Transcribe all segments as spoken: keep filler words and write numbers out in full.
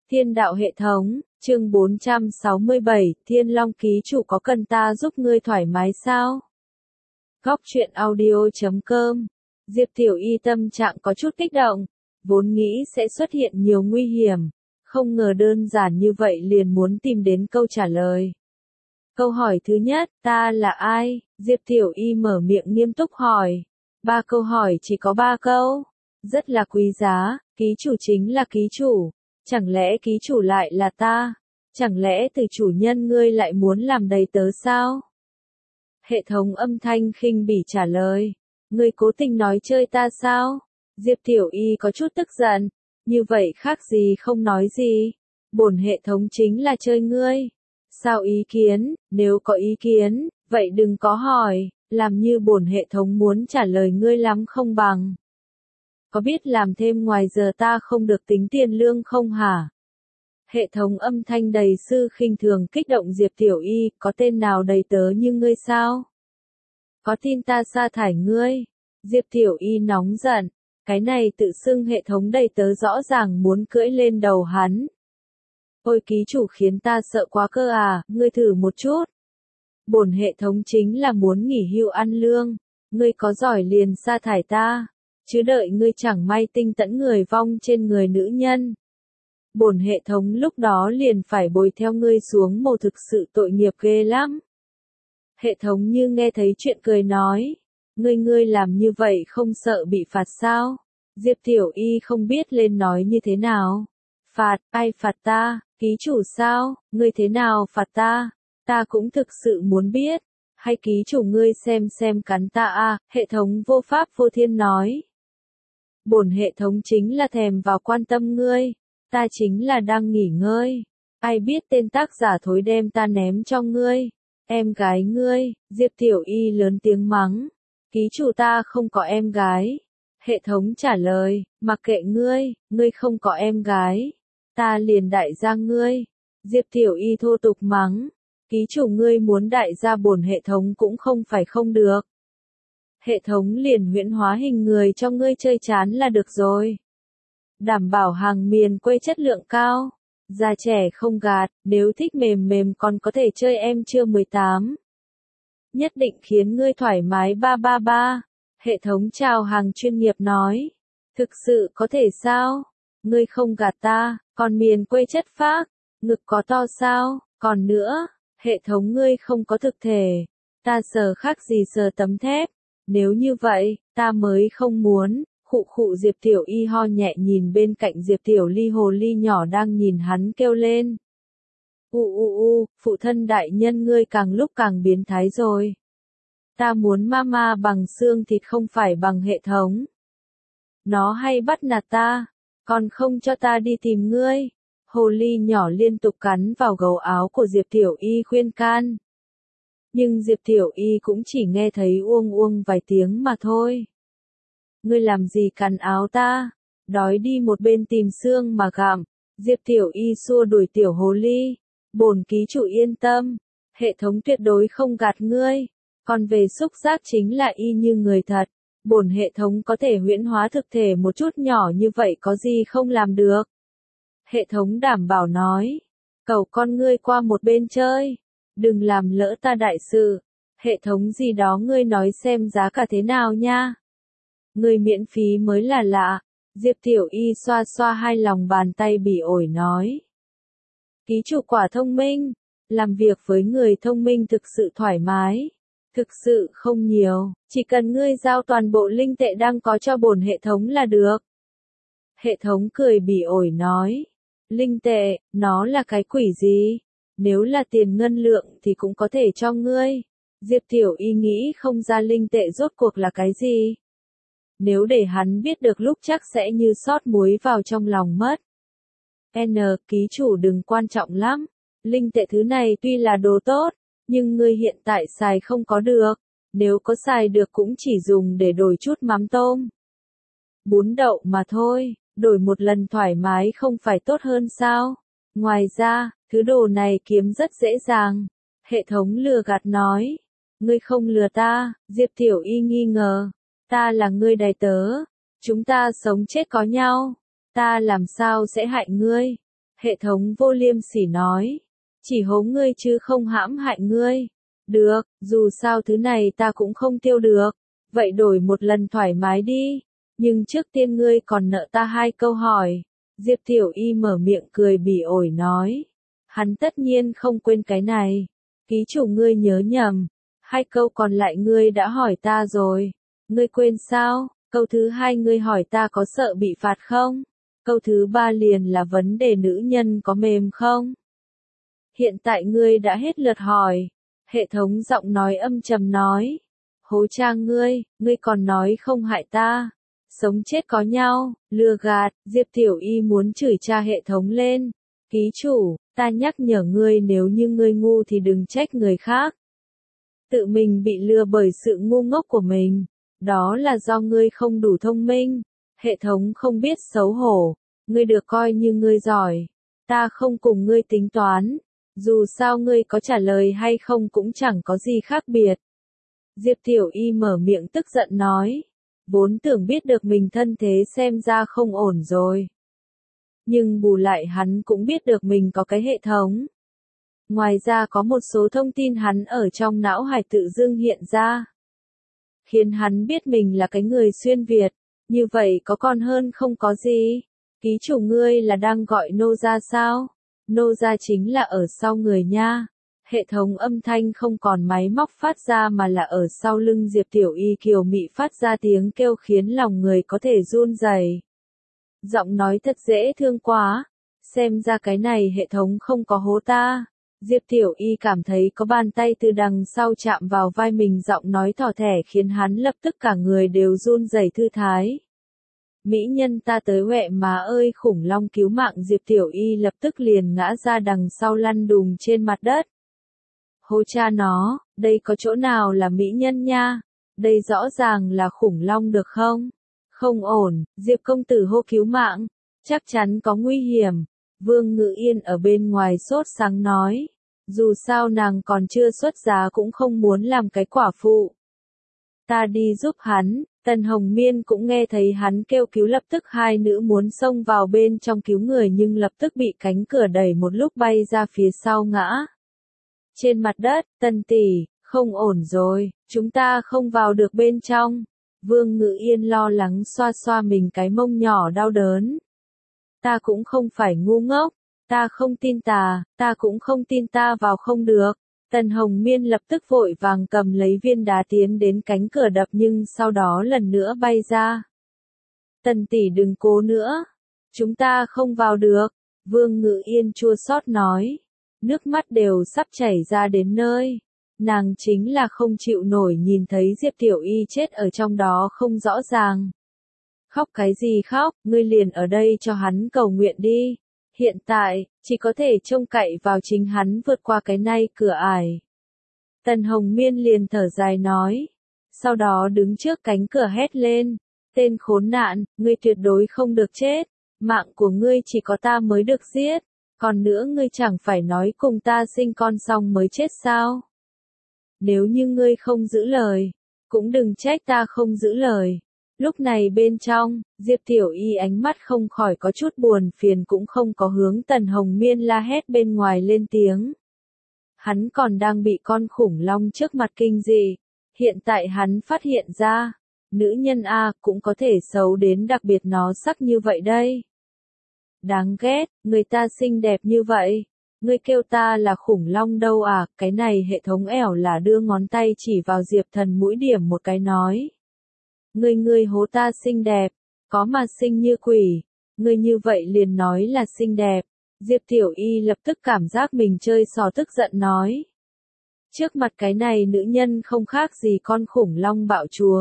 Thiên đạo hệ thống, chương bốn trăm sáu mươi bảy, Thiên Long ký chủ có cần ta giúp ngươi thoải mái sao? Góc truyện audio chấm com. Diệp Tiểu Y tâm trạng có chút kích động, vốn nghĩ sẽ xuất hiện nhiều nguy hiểm, không ngờ đơn giản như vậy liền muốn tìm đến câu trả lời. Câu hỏi thứ nhất, ta là ai? Diệp Tiểu Y mở miệng nghiêm túc hỏi. Ba câu hỏi chỉ có ba câu. Rất là quý giá, ký chủ chính là ký chủ. Chẳng lẽ ký chủ lại là ta? Chẳng lẽ từ chủ nhân ngươi lại muốn làm đầy tớ sao? Hệ thống âm thanh khinh bỉ trả lời. Ngươi cố tình nói chơi ta sao? Diệp Tiểu Y có chút tức giận. Như vậy khác gì không nói gì. Bổn hệ thống chính là chơi ngươi. Sao ý kiến? Nếu có ý kiến, vậy đừng có hỏi. Làm như bổn hệ thống muốn trả lời ngươi lắm không bằng. Có biết làm thêm ngoài giờ ta không được tính tiền lương không hả? Hệ thống âm thanh đầy sư khinh thường kích động Diệp Tiểu Y, có tên nào đầy tớ như ngươi sao? Có tin ta sa thải ngươi? Diệp Tiểu Y nóng giận, cái này tự xưng hệ thống đầy tớ rõ ràng muốn cưỡi lên đầu hắn. Ôi ký chủ khiến ta sợ quá cơ à, ngươi thử một chút. Bổn hệ thống chính là muốn nghỉ hưu ăn lương, ngươi có giỏi liền sa thải ta. Chứ đợi ngươi chẳng may tinh tẫn người vong trên người nữ nhân. Bổn hệ thống lúc đó liền phải bồi theo ngươi xuống mồ, thực sự tội nghiệp ghê lắm. Hệ thống như nghe thấy chuyện cười nói. Ngươi ngươi làm như vậy không sợ bị phạt sao? Diệp Tiểu Y không biết lên nói như thế nào. Phạt, ai phạt ta? Ký chủ sao? Ngươi thế nào phạt ta? Ta cũng thực sự muốn biết. Hay ký chủ ngươi xem xem cắn ta à? Hệ thống vô pháp vô thiên nói. Bổn hệ thống chính là thèm vào quan tâm ngươi, ta chính là đang nghỉ ngơi. Ai biết tên tác giả thối đem ta ném cho ngươi, em gái ngươi. Diệp Tiểu Y lớn tiếng mắng, ký chủ ta không có em gái. Hệ thống trả lời, mặc kệ ngươi, ngươi không có em gái, ta liền đại gia ngươi. Diệp Tiểu Y thô tục mắng, ký chủ ngươi muốn đại gia bổn hệ thống cũng không phải không được. Hệ thống liền huyễn hóa hình người cho ngươi chơi chán là được rồi. Đảm bảo hàng miền quê chất lượng cao. Già trẻ không gạt, nếu thích mềm mềm còn có thể chơi em chưa mười tám. Nhất định khiến ngươi thoải mái ba ba ba. Hệ thống chào hàng chuyên nghiệp nói. Thực sự có thể sao? Ngươi không gạt ta, còn miền quê chất phác, ngực có to sao? Còn nữa, hệ thống ngươi không có thực thể. Ta sờ khác gì sờ tấm thép. Nếu như vậy, ta mới không muốn. Khụ khụ Diệp Tiểu Y ho nhẹ nhìn bên cạnh Diệp Tiểu Ly hồ ly nhỏ đang nhìn hắn kêu lên. U u u, phụ thân đại nhân ngươi càng lúc càng biến thái rồi. Ta muốn mama bằng xương thịt không phải bằng hệ thống. Nó hay bắt nạt ta, còn không cho ta đi tìm ngươi. Hồ ly nhỏ liên tục cắn vào gấu áo của Diệp Tiểu Y khuyên can. Nhưng Diệp Tiểu Y cũng chỉ nghe thấy uông uông vài tiếng mà thôi. Ngươi làm gì cắn áo ta? Đói đi một bên tìm xương mà gặm. Diệp Tiểu Y xua đuổi tiểu hồ ly. Bổn ký chủ yên tâm. Hệ thống tuyệt đối không gạt ngươi. Còn về xúc giác chính là y như người thật. Bổn hệ thống có thể huyễn hóa thực thể một chút nhỏ như vậy có gì không làm được. Hệ thống đảm bảo nói. Cầu con ngươi qua một bên chơi. Đừng làm lỡ ta đại sự. Hệ thống gì đó ngươi nói xem giá cả thế nào nha. Ngươi miễn phí mới là lạ. Diệp Tiểu Y xoa xoa hai lòng bàn tay bỉ ổi nói. Ký chủ quả thông minh. Làm việc với người thông minh thực sự thoải mái. Thực sự không nhiều. Chỉ cần ngươi giao toàn bộ linh tệ đang có cho bổn hệ thống là được. Hệ thống cười bỉ ổi nói. Linh tệ, nó là cái quỷ gì? Nếu là tiền ngân lượng thì cũng có thể cho ngươi. Diệp Tiểu Y nghĩ không ra linh tệ rốt cuộc là cái gì. Nếu để hắn biết được lúc chắc sẽ như sót muối vào trong lòng mất. N, ký chủ đừng quan trọng lắm. Linh tệ thứ này tuy là đồ tốt, nhưng ngươi hiện tại xài không có được. Nếu có xài được cũng chỉ dùng để đổi chút mắm tôm. Bún đậu mà thôi, đổi một lần thoải mái không phải tốt hơn sao? Ngoài ra, thứ đồ này kiếm rất dễ dàng. Hệ thống lừa gạt nói. Ngươi không lừa ta, Diệp Tiểu Y nghi ngờ. Ta là ngươi đầy tớ. Chúng ta sống chết có nhau. Ta làm sao sẽ hại ngươi? Hệ thống vô liêm sỉ nói. Chỉ hố ngươi chứ không hãm hại ngươi. Được, dù sao thứ này ta cũng không tiêu được. Vậy đổi một lần thoải mái đi. Nhưng trước tiên ngươi còn nợ ta hai câu hỏi. Diệp Tiểu Y mở miệng cười bỉ ổi nói. Hắn tất nhiên không quên cái này. Ký chủ ngươi nhớ nhầm. Hai câu còn lại ngươi đã hỏi ta rồi. Ngươi quên sao? Câu thứ hai ngươi hỏi ta có sợ bị phạt không? Câu thứ ba liền là vấn đề nữ nhân có mềm không? Hiện tại ngươi đã hết lượt hỏi. Hệ thống giọng nói âm trầm nói. Hố cha ngươi, ngươi còn nói không hại ta. Sống chết có nhau, lừa gạt, Diệp Tiểu Y muốn chửi cha hệ thống lên. Ký chủ, ta nhắc nhở ngươi nếu như ngươi ngu thì đừng trách người khác. Tự mình bị lừa bởi sự ngu ngốc của mình. Đó là do ngươi không đủ thông minh. Hệ thống không biết xấu hổ. Ngươi được coi như ngươi giỏi. Ta không cùng ngươi tính toán. Dù sao ngươi có trả lời hay không cũng chẳng có gì khác biệt. Diệp Tiểu Y mở miệng tức giận nói. Vốn tưởng biết được mình thân thế xem ra không ổn rồi. Nhưng bù lại hắn cũng biết được mình có cái hệ thống. Ngoài ra có một số thông tin hắn ở trong não hải tự dưng hiện ra. Khiến hắn biết mình là cái người xuyên Việt. Như vậy có còn hơn không có gì. Ký chủ ngươi là đang gọi nô ra sao? Nô ra chính là ở sau người nha. Hệ thống âm thanh không còn máy móc phát ra mà là ở sau lưng Diệp Tiểu Y kiều mị phát ra tiếng kêu khiến lòng người có thể run rẩy. Giọng nói thật dễ thương quá. Xem ra cái này hệ thống không có hố ta. Diệp Tiểu Y cảm thấy có bàn tay từ đằng sau chạm vào vai mình, giọng nói thỏ thẻ khiến hắn lập tức cả người đều run rẩy thư thái. Mỹ nhân ta tới huệ má ơi, khủng long cứu mạng. Diệp Tiểu Y lập tức liền ngã ra đằng sau lăn đùng trên mặt đất. Hô cha nó, đây có chỗ nào là mỹ nhân nha, đây rõ ràng là khủng long được không? Không ổn, Diệp công tử hô cứu mạng, chắc chắn có nguy hiểm. Vương Ngự Yên ở bên ngoài sốt sáng nói, dù sao nàng còn chưa xuất giá cũng không muốn làm cái quả phụ. Ta đi giúp hắn. Tần Hồng Miên cũng nghe thấy hắn kêu cứu, lập tức hai nữ muốn xông vào bên trong cứu người nhưng lập tức bị cánh cửa đẩy một lúc bay ra phía sau ngã. Trên mặt đất, Tần tỷ, không ổn rồi, chúng ta không vào được bên trong. Vương Ngự Yên lo lắng xoa xoa mình cái mông nhỏ đau đớn. Ta cũng không phải ngu ngốc, ta không tin ta, ta cũng không tin ta vào không được. Tần Hồng Miên lập tức vội vàng cầm lấy viên đá tiến đến cánh cửa đập nhưng sau đó lần nữa bay ra. Tần tỷ đừng cố nữa. Chúng ta không vào được. Vương Ngự Yên chua xót nói. Nước mắt đều sắp chảy ra đến nơi. Nàng chính là không chịu nổi nhìn thấy Diệp Tiểu Y chết ở trong đó không rõ ràng. Khóc cái gì khóc, ngươi liền ở đây cho hắn cầu nguyện đi. Hiện tại, chỉ có thể trông cậy vào chính hắn vượt qua cái này cửa ải. Tần Hồng Miên liền thở dài nói. Sau đó đứng trước cánh cửa hét lên. Tên khốn nạn, ngươi tuyệt đối không được chết. Mạng của ngươi chỉ có ta mới được giết. Còn nữa ngươi chẳng phải nói cùng ta sinh con xong mới chết sao? Nếu như ngươi không giữ lời, cũng đừng trách ta không giữ lời. Lúc này bên trong, Diệp Tiểu Y ánh mắt không khỏi có chút buồn phiền, cũng không có hướng Tần Hồng Miên la hét bên ngoài lên tiếng. Hắn còn đang bị con khủng long trước mặt kinh dị. Hiện tại hắn phát hiện ra, nữ nhân A cũng có thể xấu đến đặc biệt nó sắc như vậy đây. Đáng ghét, người ta xinh đẹp như vậy. Ngươi kêu ta là khủng long đâu à, cái này hệ thống ẻo là đưa ngón tay chỉ vào Diệp Thần mũi điểm một cái nói. Ngươi ngươi hố ta xinh đẹp, có mà xinh như quỷ, ngươi như vậy liền nói là xinh đẹp. Diệp Tiểu Y lập tức cảm giác mình chơi xò, tức giận nói. Trước mặt cái này nữ nhân không khác gì con khủng long bạo chúa.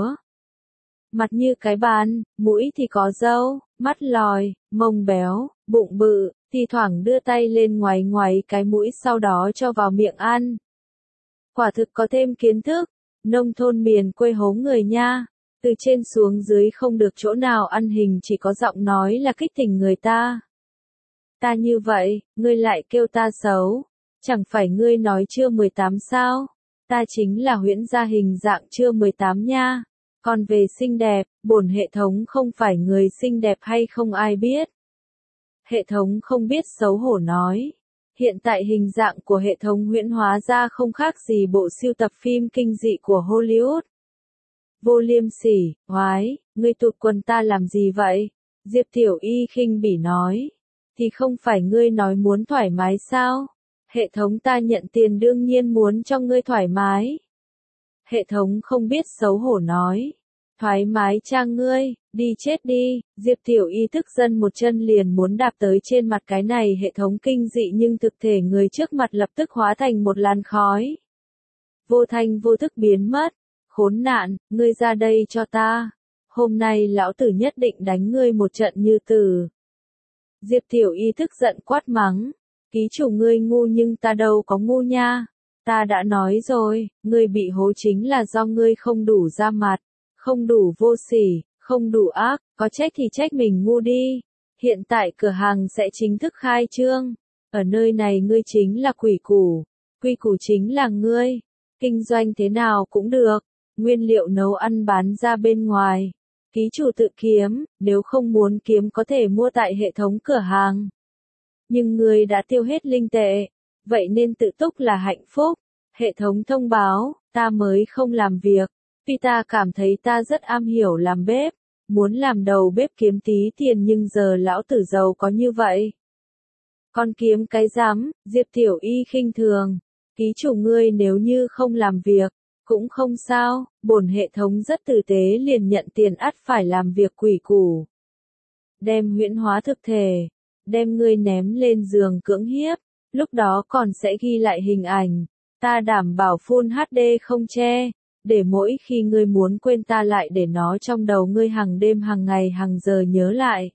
Mặt như cái bàn, mũi thì có râu, mắt lòi, mông béo, bụng bự, thì thoảng đưa tay lên ngoài ngoài cái mũi sau đó cho vào miệng ăn. Quả thực có thêm kiến thức, nông thôn miền quê hố người nha. Từ trên xuống dưới không được chỗ nào ăn hình, chỉ có giọng nói là kích tình người ta. Ta như vậy, ngươi lại kêu ta xấu. Chẳng phải ngươi nói chưa mười tám sao? Ta chính là huyễn gia hình dạng chưa mười tám nha. Còn về xinh đẹp, bổn hệ thống không phải người xinh đẹp hay không ai biết. Hệ thống không biết xấu hổ nói. Hiện tại hình dạng của hệ thống huyễn hóa ra không khác gì bộ sưu tập phim kinh dị của Hollywood. Vô liêm sỉ, oái, ngươi tụt quần ta làm gì vậy? Diệp Tiểu Y khinh bỉ nói. Thì không phải ngươi nói muốn thoải mái sao? Hệ thống ta nhận tiền đương nhiên muốn cho ngươi thoải mái. Hệ thống không biết xấu hổ nói. Thoải mái cha ngươi, đi chết đi. Diệp Tiểu Y tức giận một chân liền muốn đạp tới trên mặt cái này hệ thống kinh dị, nhưng thực thể người trước mặt lập tức hóa thành một làn khói. Vô thanh vô thức biến mất. Khốn nạn, ngươi ra đây cho ta. Hôm nay lão tử nhất định đánh ngươi một trận như tử. Diệp Tiểu Y tức giận quát mắng. Ký chủ ngươi ngu nhưng ta đâu có ngu nha. Ta đã nói rồi, ngươi bị hố chính là do ngươi không đủ ra mặt, không đủ vô sỉ, không đủ ác, có trách thì trách mình ngu đi. Hiện tại cửa hàng sẽ chính thức khai trương. Ở nơi này ngươi chính là quỷ củ, quy củ chính là ngươi. Kinh doanh thế nào cũng được, nguyên liệu nấu ăn bán ra bên ngoài. Ký chủ tự kiếm, nếu không muốn kiếm có thể mua tại hệ thống cửa hàng. Nhưng ngươi đã tiêu hết linh tệ, vậy nên tự túc là hạnh phúc. Hệ thống thông báo, ta mới không làm việc, vì ta cảm thấy ta rất am hiểu làm bếp, muốn làm đầu bếp kiếm tí tiền, nhưng giờ lão tử giàu có như vậy. Con kiếm cái rắm, Diệp Tiểu Y khinh thường. Ký chủ ngươi nếu như không làm việc, cũng không sao, bổn hệ thống rất tử tế liền nhận tiền, ắt phải làm việc quỷ củ. Đem huyễn hóa thực thể, đem ngươi ném lên giường cưỡng hiếp, lúc đó còn sẽ ghi lại hình ảnh. Ta đảm bảo Full hát đê không che, để mỗi khi ngươi muốn quên ta lại để nó trong đầu ngươi hàng đêm hàng ngày hàng giờ nhớ lại.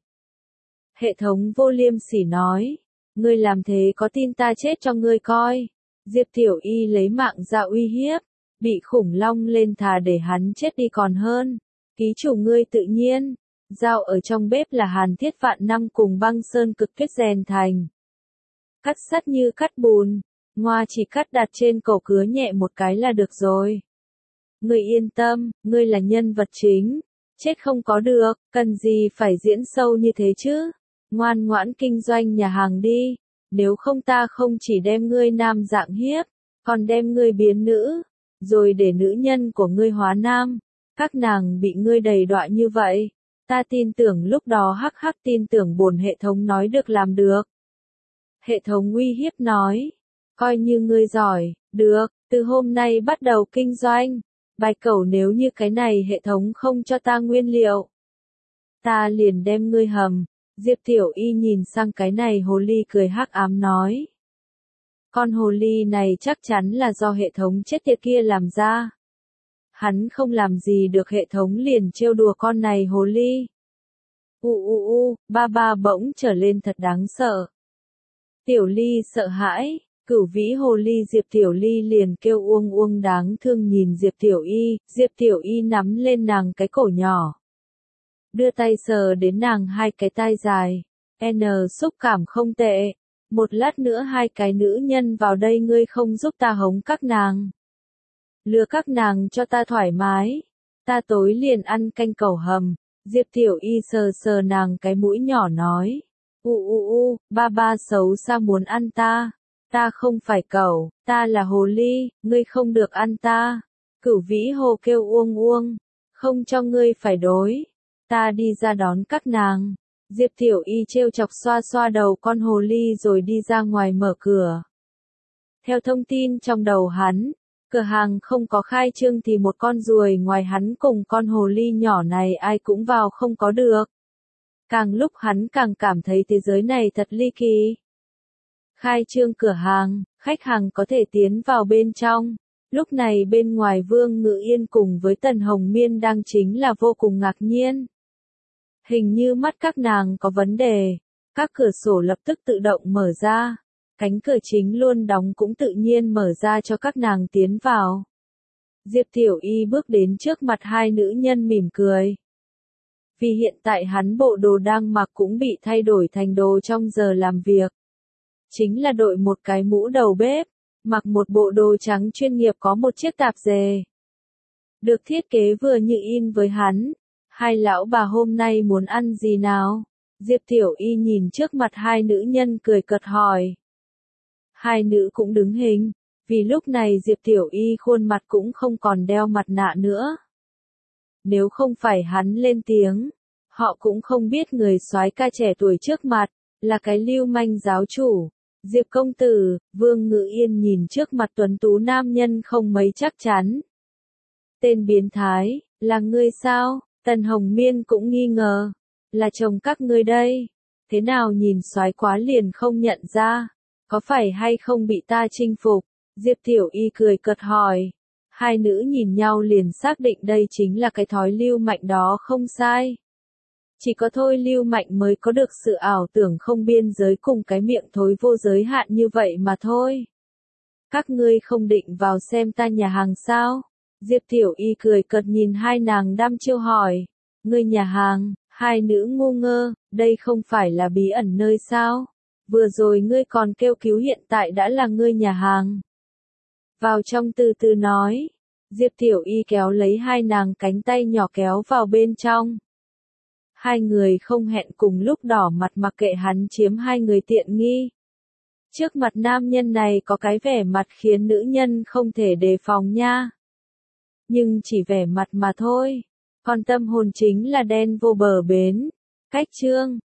Hệ thống vô liêm sỉ nói, ngươi làm thế có tin ta chết cho ngươi coi. Diệp Tiểu Y lấy mạng ra uy hiếp, bị khủng long lên thà để hắn chết đi còn hơn. Ký chủ ngươi tự nhiên, dao ở trong bếp là hàn thiết vạn năm cùng băng sơn cực tuyết rèn thành. Cắt sắt như cắt bùn, ngoa chỉ cắt đặt trên cầu cứa nhẹ một cái là được rồi. Ngươi yên tâm, ngươi là nhân vật chính, chết không có được, cần gì phải diễn sâu như thế chứ. Ngoan ngoãn kinh doanh nhà hàng đi, nếu không ta không chỉ đem ngươi nam dạng hiếp, còn đem ngươi biến nữ, rồi để nữ nhân của ngươi hóa nam. Các nàng bị ngươi đầy đọa như vậy, ta tin tưởng lúc đó hắc hắc tin tưởng bổn hệ thống nói được làm được. Hệ thống uy hiếp nói, coi như ngươi giỏi, được, từ hôm nay bắt đầu kinh doanh. Bạch cẩu, nếu như cái này hệ thống không cho ta nguyên liệu, ta liền đem ngươi hầm. Diệp Tiểu Y nhìn sang cái này hồ ly cười hắc ám nói. Con hồ ly này chắc chắn là do hệ thống chết tiệt kia làm ra. Hắn không làm gì được hệ thống liền trêu đùa con này hồ ly. U u u, ba ba bỗng trở lên thật đáng sợ. Tiểu Ly sợ hãi, cửu vĩ hồ ly Diệp Tiểu Ly liền kêu uông uông đáng thương nhìn Diệp Tiểu Y, Diệp Tiểu Y nắm lên nàng cái cổ nhỏ. Đưa tay sờ đến nàng hai cái tai dài, N xúc cảm không tệ, một lát nữa hai cái nữ nhân vào đây ngươi không giúp ta hống các nàng. Lừa các nàng cho ta thoải mái, ta tối liền ăn canh cẩu hầm. Diệp Tiểu Y sờ sờ nàng cái mũi nhỏ nói, u u u, ba ba xấu xa muốn ăn ta, ta không phải cẩu, ta là hồ ly, ngươi không được ăn ta. Cửu vĩ hồ kêu uông uông, không cho ngươi phải đối, ta đi ra đón các nàng. Diệp Tiểu Y trêu chọc xoa xoa đầu con hồ ly rồi đi ra ngoài mở cửa. Theo thông tin trong đầu hắn, cửa hàng không có khai trương thì một con ruồi ngoài hắn cùng con hồ ly nhỏ này ai cũng vào không có được. Càng lúc hắn càng cảm thấy thế giới này thật ly kỳ. Khai trương cửa hàng, khách hàng có thể tiến vào bên trong. Lúc này bên ngoài Vương Ngự Yên cùng với Tần Hồng Miên đang chính là vô cùng ngạc nhiên. Hình như mắt các nàng có vấn đề. Các cửa sổ lập tức tự động mở ra. Cánh cửa chính luôn đóng cũng tự nhiên mở ra cho các nàng tiến vào. Diệp Tiểu Y bước đến trước mặt hai nữ nhân mỉm cười. Vì hiện tại hắn bộ đồ đang mặc cũng bị thay đổi thành đồ trong giờ làm việc. Chính là đội một cái mũ đầu bếp, mặc một bộ đồ trắng chuyên nghiệp có một chiếc tạp dề. Được thiết kế vừa như in với hắn. Hai lão bà hôm nay muốn ăn gì nào? Diệp Tiểu Y nhìn trước mặt hai nữ nhân cười cợt hỏi. Hai nữ cũng đứng hình, vì lúc này Diệp Tiểu Y khuôn mặt cũng không còn đeo mặt nạ nữa. Nếu không phải hắn lên tiếng, họ cũng không biết người soái ca trẻ tuổi trước mặt, là cái lưu manh giáo chủ. Diệp công tử, Vương Ngự Yên nhìn trước mặt tuấn tú nam nhân không mấy chắc chắn. Tên biến thái, là ngươi sao? Tần Hồng Miên cũng nghi ngờ. Là chồng các ngươi đây. Thế nào nhìn soái quá liền không nhận ra? Có phải hay không bị ta chinh phục? Diệp Tiểu Y cười cợt hỏi. Hai nữ nhìn nhau liền xác định đây chính là cái thói lưu mạnh đó không sai. Chỉ có thôi lưu mạnh mới có được sự ảo tưởng không biên giới cùng cái miệng thối vô giới hạn như vậy mà thôi. Các ngươi không định vào xem ta nhà hàng sao? Diệp Tiểu Y cười cợt nhìn hai nàng đăm chiêu hỏi. Ngươi nhà hàng, hai nữ ngu ngơ, đây không phải là bí ẩn nơi sao? Vừa rồi ngươi còn kêu cứu hiện tại đã là ngươi nhà hàng. Vào trong từ từ nói. Diệp Tiểu Y kéo lấy hai nàng cánh tay nhỏ kéo vào bên trong. Hai người không hẹn cùng lúc đỏ mặt mặc kệ hắn chiếm hai người tiện nghi. Trước mặt nam nhân này có cái vẻ mặt khiến nữ nhân không thể đề phòng nha. Nhưng chỉ vẻ mặt mà thôi. Còn tâm hồn chính là đen vô bờ bến. Cách chương